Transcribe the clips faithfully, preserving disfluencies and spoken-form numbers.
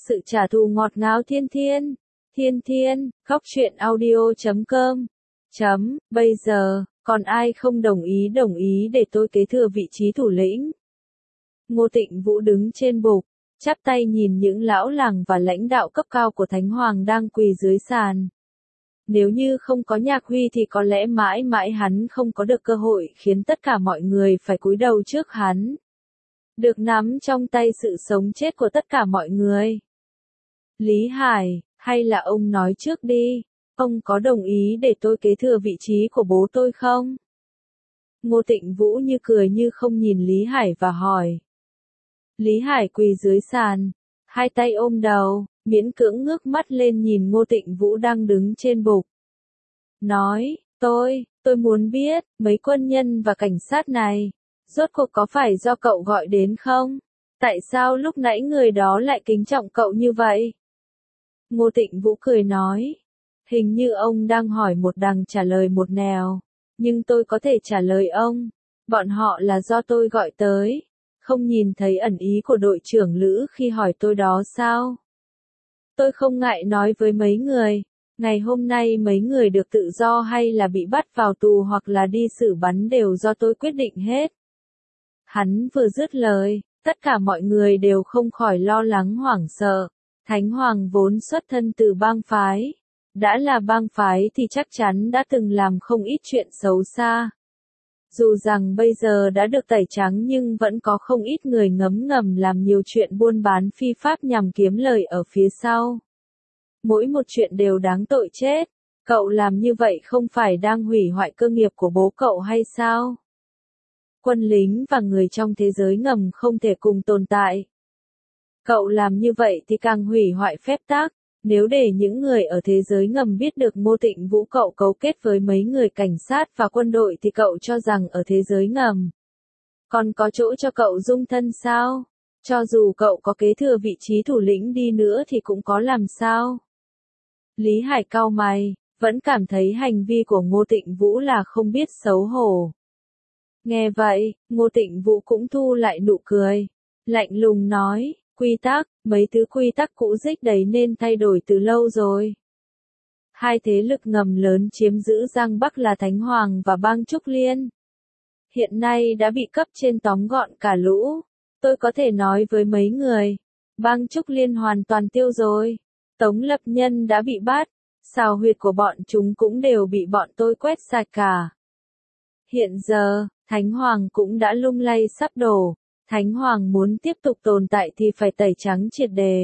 sự trả thù ngọt ngào thiên thiên. Thiên thiên, khóc chuyện audio chấm com. Chấm, bây giờ, còn ai không đồng ý đồng ý để tôi kế thừa vị trí thủ lĩnh? Ngô Tịnh Vũ đứng trên bục, chắp tay nhìn những lão làng và lãnh đạo cấp cao của Thánh Hoàng đang quỳ dưới sàn. Nếu như không có Nhạc Huy thì có lẽ mãi mãi hắn không có được cơ hội khiến tất cả mọi người phải cúi đầu trước hắn. Được nắm trong tay sự sống chết của tất cả mọi người. Lý Hải, hay là ông nói trước đi, ông có đồng ý để tôi kế thừa vị trí của bố tôi không? Ngô Tịnh Vũ như cười như không nhìn Lý Hải và hỏi. Lý Hải quỳ dưới sàn, hai tay ôm đầu, miễn cưỡng ngước mắt lên nhìn Ngô Tịnh Vũ đang đứng trên bục. Nói, tôi, tôi muốn biết, mấy quân nhân và cảnh sát này, rốt cuộc có phải do cậu gọi đến không? Tại sao lúc nãy người đó lại kính trọng cậu như vậy? Ngô Tịnh Vũ cười nói, hình như ông đang hỏi một đằng trả lời một nẻo, nhưng tôi có thể trả lời ông, bọn họ là do tôi gọi tới. Không nhìn thấy ẩn ý của đội trưởng Lữ khi hỏi tôi đó sao? Tôi không ngại nói với mấy người, ngày hôm nay mấy người được tự do hay là bị bắt vào tù hoặc là đi xử bắn đều do tôi quyết định hết. Hắn vừa dứt lời, tất cả mọi người đều không khỏi lo lắng hoảng sợ. Thánh Hoàng vốn xuất thân từ bang phái. Đã là bang phái thì chắc chắn đã từng làm không ít chuyện xấu xa. Dù rằng bây giờ đã được tẩy trắng nhưng vẫn có không ít người ngấm ngầm làm nhiều chuyện buôn bán phi pháp nhằm kiếm lời ở phía sau. Mỗi một chuyện đều đáng tội chết. Cậu làm như vậy không phải đang hủy hoại cơ nghiệp của bố cậu hay sao? Quân lính và người trong thế giới ngầm không thể cùng tồn tại. Cậu làm như vậy thì càng hủy hoại phép tắc. Nếu để những người ở thế giới ngầm biết được Ngô Tịnh Vũ cậu cấu kết với mấy người cảnh sát và quân đội thì cậu cho rằng ở thế giới ngầm còn có chỗ cho cậu dung thân sao? Cho dù cậu có kế thừa vị trí thủ lĩnh đi nữa thì cũng có làm sao? Lý Hải cau mày, vẫn cảm thấy hành vi của Ngô Tịnh Vũ là không biết xấu hổ. Nghe vậy, Ngô Tịnh Vũ cũng thu lại nụ cười, lạnh lùng nói. Quy tắc, mấy thứ quy tắc cũ rích đấy nên thay đổi từ lâu rồi. Hai thế lực ngầm lớn chiếm giữ Giang Bắc là Thánh Hoàng và bang Trúc Liên. Hiện nay đã bị cấp trên tóm gọn cả lũ. Tôi có thể nói với mấy người, bang Trúc Liên hoàn toàn tiêu rồi. Tống Lập Nhân đã bị bắt, xào huyệt của bọn chúng cũng đều bị bọn tôi quét sạch cả. Hiện giờ, Thánh Hoàng cũng đã lung lay sắp đổ. Thánh Hoàng muốn tiếp tục tồn tại thì phải tẩy trắng triệt đề.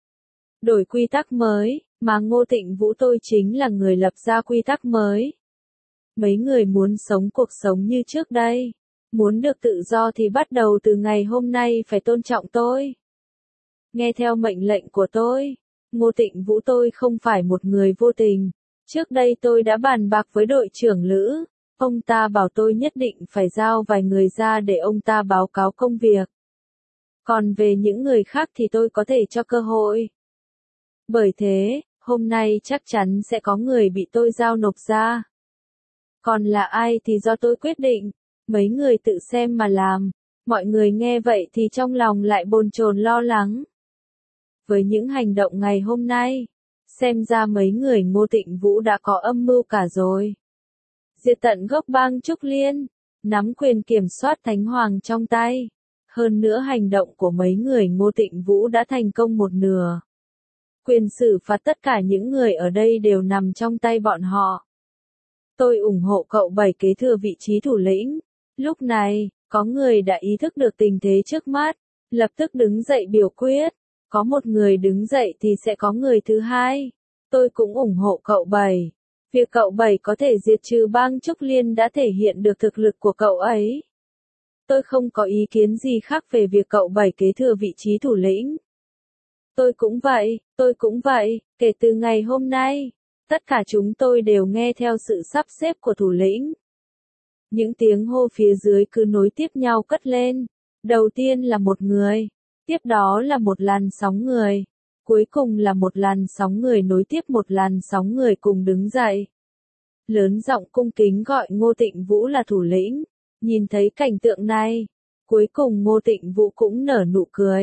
Đổi quy tắc mới, mà Ngô Tịnh Vũ tôi chính là người lập ra quy tắc mới. Mấy người muốn sống cuộc sống như trước đây, muốn được tự do thì bắt đầu từ ngày hôm nay phải tôn trọng tôi. Nghe theo mệnh lệnh của tôi, Ngô Tịnh Vũ tôi không phải một người vô tình. Trước đây tôi đã bàn bạc với đội trưởng Lữ. Ông ta bảo tôi nhất định phải giao vài người ra để ông ta báo cáo công việc. Còn về những người khác thì tôi có thể cho cơ hội. Bởi thế, hôm nay chắc chắn sẽ có người bị tôi giao nộp ra. Còn là ai thì do tôi quyết định, mấy người tự xem mà làm. Mọi người nghe vậy thì trong lòng lại bồn chồn lo lắng. Với những hành động ngày hôm nay, xem ra mấy người Ngô Tịnh Vũ đã có âm mưu cả rồi. Diệt tận gốc bang Trúc Liên, nắm quyền kiểm soát Thánh Hoàng trong tay. Hơn nữa hành động của mấy người Ngô Tịnh Vũ đã thành công một nửa. Quyền xử phạt tất cả những người ở đây đều nằm trong tay bọn họ. Tôi ủng hộ cậu Bảy kế thừa vị trí thủ lĩnh. Lúc này, có người đã ý thức được tình thế trước mắt, lập tức đứng dậy biểu quyết. Có một người đứng dậy thì sẽ có người thứ hai. Tôi cũng ủng hộ cậu Bảy. Việc cậu Bảy có thể diệt trừ bang Trúc Liên đã thể hiện được thực lực của cậu ấy. Tôi không có ý kiến gì khác về việc cậu Bảy kế thừa vị trí thủ lĩnh. Tôi cũng vậy, tôi cũng vậy, kể từ ngày hôm nay, tất cả chúng tôi đều nghe theo sự sắp xếp của thủ lĩnh. Những tiếng hô phía dưới cứ nối tiếp nhau cất lên. Đầu tiên là một người, tiếp đó là một làn sóng người. Cuối cùng là một làn sóng người nối tiếp một làn sóng người cùng đứng dậy. Lớn giọng cung kính gọi Ngô Tịnh Vũ là thủ lĩnh. Nhìn thấy cảnh tượng này, cuối cùng Ngô Tịnh Vũ cũng nở nụ cười.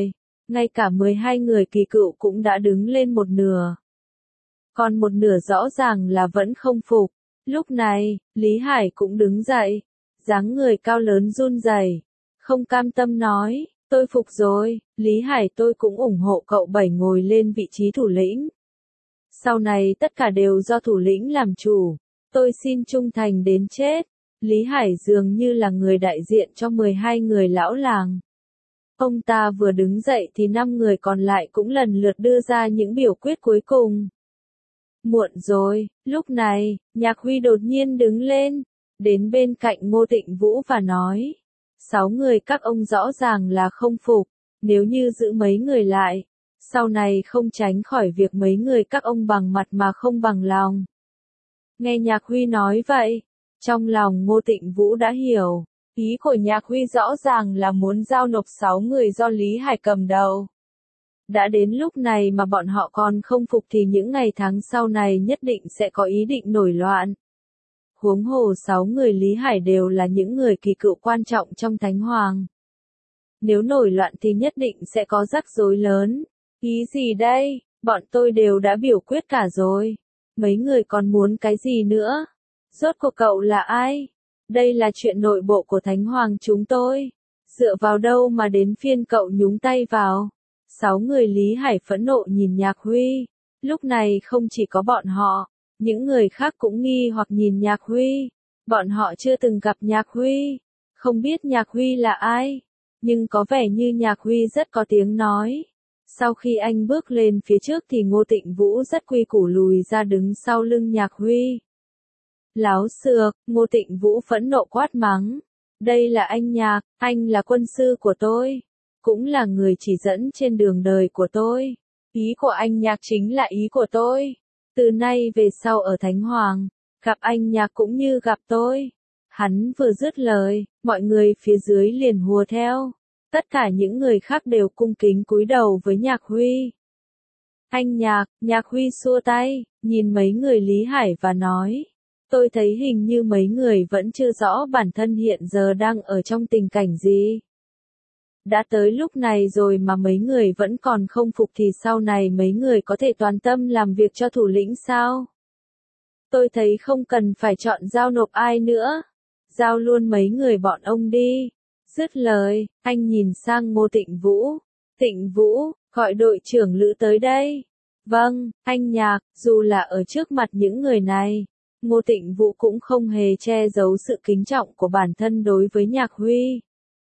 ngay cả mười hai người kỳ cựu cũng đã đứng lên một nửa. Còn một nửa rõ ràng là vẫn không phục. Lúc này, Lý Hải cũng đứng dậy, dáng người cao lớn run rẩy, không cam tâm nói, tôi phục rồi, Lý Hải tôi cũng ủng hộ cậu Bảy ngồi lên vị trí thủ lĩnh. Sau này tất cả đều do thủ lĩnh làm chủ, tôi xin trung thành đến chết. Lý Hải dường như là người đại diện cho mười hai người lão làng. Ông ta vừa đứng dậy thì năm người còn lại cũng lần lượt đưa ra những biểu quyết cuối cùng. Muộn rồi, lúc này, Nhạc Huy đột nhiên đứng lên, đến bên cạnh Ngô Tịnh Vũ và nói, sáu người các ông rõ ràng là không phục, nếu như giữ mấy người lại, sau này không tránh khỏi việc mấy người các ông bằng mặt mà không bằng lòng. Nghe Nhạc Huy nói vậy, trong lòng Ngô Tịnh Vũ đã hiểu, ý của Nhạc Huy rõ ràng là muốn giao nộp sáu người do Lý Hải cầm đầu. Đã đến lúc này mà bọn họ còn không phục thì những ngày tháng sau này nhất định sẽ có ý định nổi loạn. Huống hồ sáu người Lý Hải đều là những người kỳ cựu quan trọng trong Thánh Hoàng. Nếu nổi loạn thì nhất định sẽ có rắc rối lớn. Ý gì đây? Bọn tôi đều đã biểu quyết cả rồi. Mấy người còn muốn cái gì nữa? Rốt cuộc cậu là ai? Đây là chuyện nội bộ của Thánh Hoàng chúng tôi. Dựa vào đâu mà đến phiên cậu nhúng tay vào? Sáu người Lý Hải phẫn nộ nhìn Nhạc Huy. Lúc này không chỉ có bọn họ, những người khác cũng nghi hoặc nhìn Nhạc Huy. Bọn họ chưa từng gặp Nhạc Huy, không biết Nhạc Huy là ai, nhưng có vẻ như Nhạc Huy rất có tiếng nói. Sau khi anh bước lên phía trước thì Ngô Tịnh Vũ rất quy củ lùi ra đứng sau lưng Nhạc Huy. Láo xược, Ngô Tịnh Vũ phẫn nộ quát mắng. Đây là anh Nhạc, anh là quân sư của tôi, cũng là người chỉ dẫn trên đường đời của tôi. Ý của anh Nhạc chính là ý của tôi. Từ nay về sau ở Thánh Hoàng, gặp anh Nhạc cũng như gặp tôi. Hắn vừa dứt lời, mọi người phía dưới liền hùa theo. Tất cả những người khác đều cung kính cúi đầu với Nhạc Huy. Anh Nhạc, Nhạc Huy xua tay, nhìn mấy người Lý Hải và nói. Tôi thấy hình như mấy người vẫn chưa rõ bản thân hiện giờ đang ở trong tình cảnh gì. Đã tới lúc này rồi mà mấy người vẫn còn không phục thì sau này mấy người có thể toàn tâm làm việc cho thủ lĩnh sao? Tôi thấy không cần phải chọn giao nộp ai nữa. Giao luôn mấy người bọn ông đi. Dứt lời, anh nhìn sang Ngô Tịnh Vũ. Tịnh Vũ, gọi đội trưởng Lữ tới đây. Vâng, anh Nhạc, dù là ở trước mặt những người này, Ngô Tịnh Vũ cũng không hề che giấu sự kính trọng của bản thân đối với Nhạc Huy.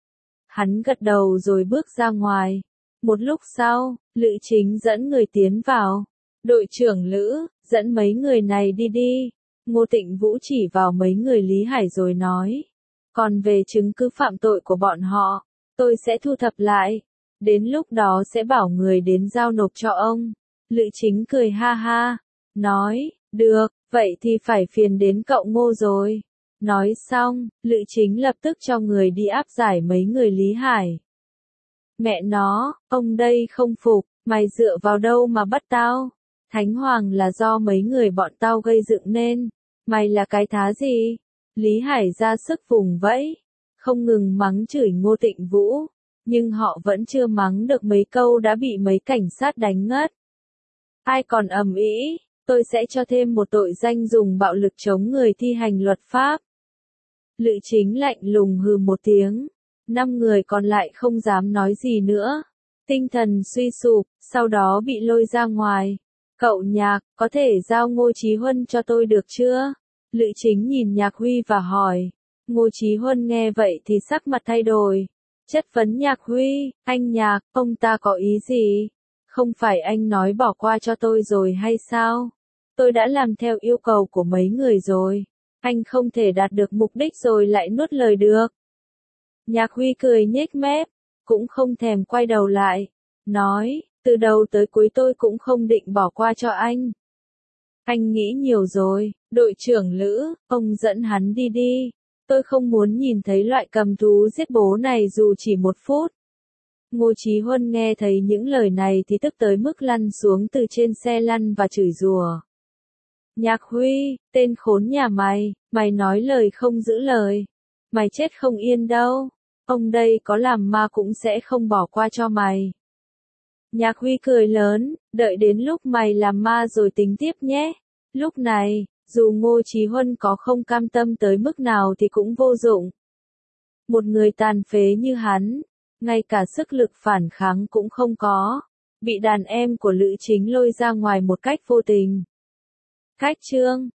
Hắn gật đầu rồi bước ra ngoài. Một lúc sau, Lữ Chính dẫn người tiến vào. Đội trưởng Lữ, dẫn mấy người này đi đi. Ngô Tịnh Vũ chỉ vào mấy người Lý Hải rồi nói. Còn về chứng cứ phạm tội của bọn họ, tôi sẽ thu thập lại. Đến lúc đó sẽ bảo người đến giao nộp cho ông. Lữ Chính cười ha ha. Nói, được, vậy thì phải phiền đến cậu Ngô rồi. Nói xong, Lữ Chính lập tức cho người đi áp giải mấy người Lý Hải. Mẹ nó, ông đây không phục, mày dựa vào đâu mà bắt tao? Thánh Hoàng là do mấy người bọn tao gây dựng nên, mày là cái thá gì? Lý Hải ra sức vùng vẫy, không ngừng mắng chửi Ngô Tịnh Vũ, nhưng họ vẫn chưa mắng được mấy câu đã bị mấy cảnh sát đánh ngất. Ai còn ầm ĩ, tôi sẽ cho thêm một tội danh dùng bạo lực chống người thi hành luật pháp. Lữ Chính lạnh lùng hừ một tiếng, năm người còn lại không dám nói gì nữa, tinh thần suy sụp, sau đó bị lôi ra ngoài. Cậu Nhạc, có thể giao Ngô Chí Huân cho tôi được chưa? Lữ Chính nhìn Nhạc Huy và hỏi. Ngô Chí Huân nghe vậy thì sắc mặt thay đổi, chất vấn Nhạc Huy, anh Nhạc, ông ta có ý gì? Không phải anh nói bỏ qua cho tôi rồi hay sao? Tôi đã làm theo yêu cầu của mấy người rồi. Anh không thể đạt được mục đích rồi lại nuốt lời được. Nhạc Huy cười nhếch mép, cũng không thèm quay đầu lại. Nói, từ đầu tới cuối tôi cũng không định bỏ qua cho anh. Anh nghĩ nhiều rồi, đội trưởng Lữ, ông dẫn hắn đi đi. Tôi không muốn nhìn thấy loại cầm thú giết bố này dù chỉ một phút. Ngô Chí Huân nghe thấy những lời này thì tức tới mức lăn xuống từ trên xe lăn và chửi rủa. Nhạc Huy, tên khốn nhà mày, mày nói lời không giữ lời. Mày chết không yên đâu. Ông đây có làm ma cũng sẽ không bỏ qua cho mày. Nhạc Huy cười lớn, đợi đến lúc mày làm ma rồi tính tiếp nhé. Lúc này, dù Ngô Chí Huân có không cam tâm tới mức nào thì cũng vô dụng. Một người tàn phế như hắn, ngay cả sức lực phản kháng cũng không có, bị đàn em của Lữ Chính lôi ra ngoài một cách vô tình. Khách trương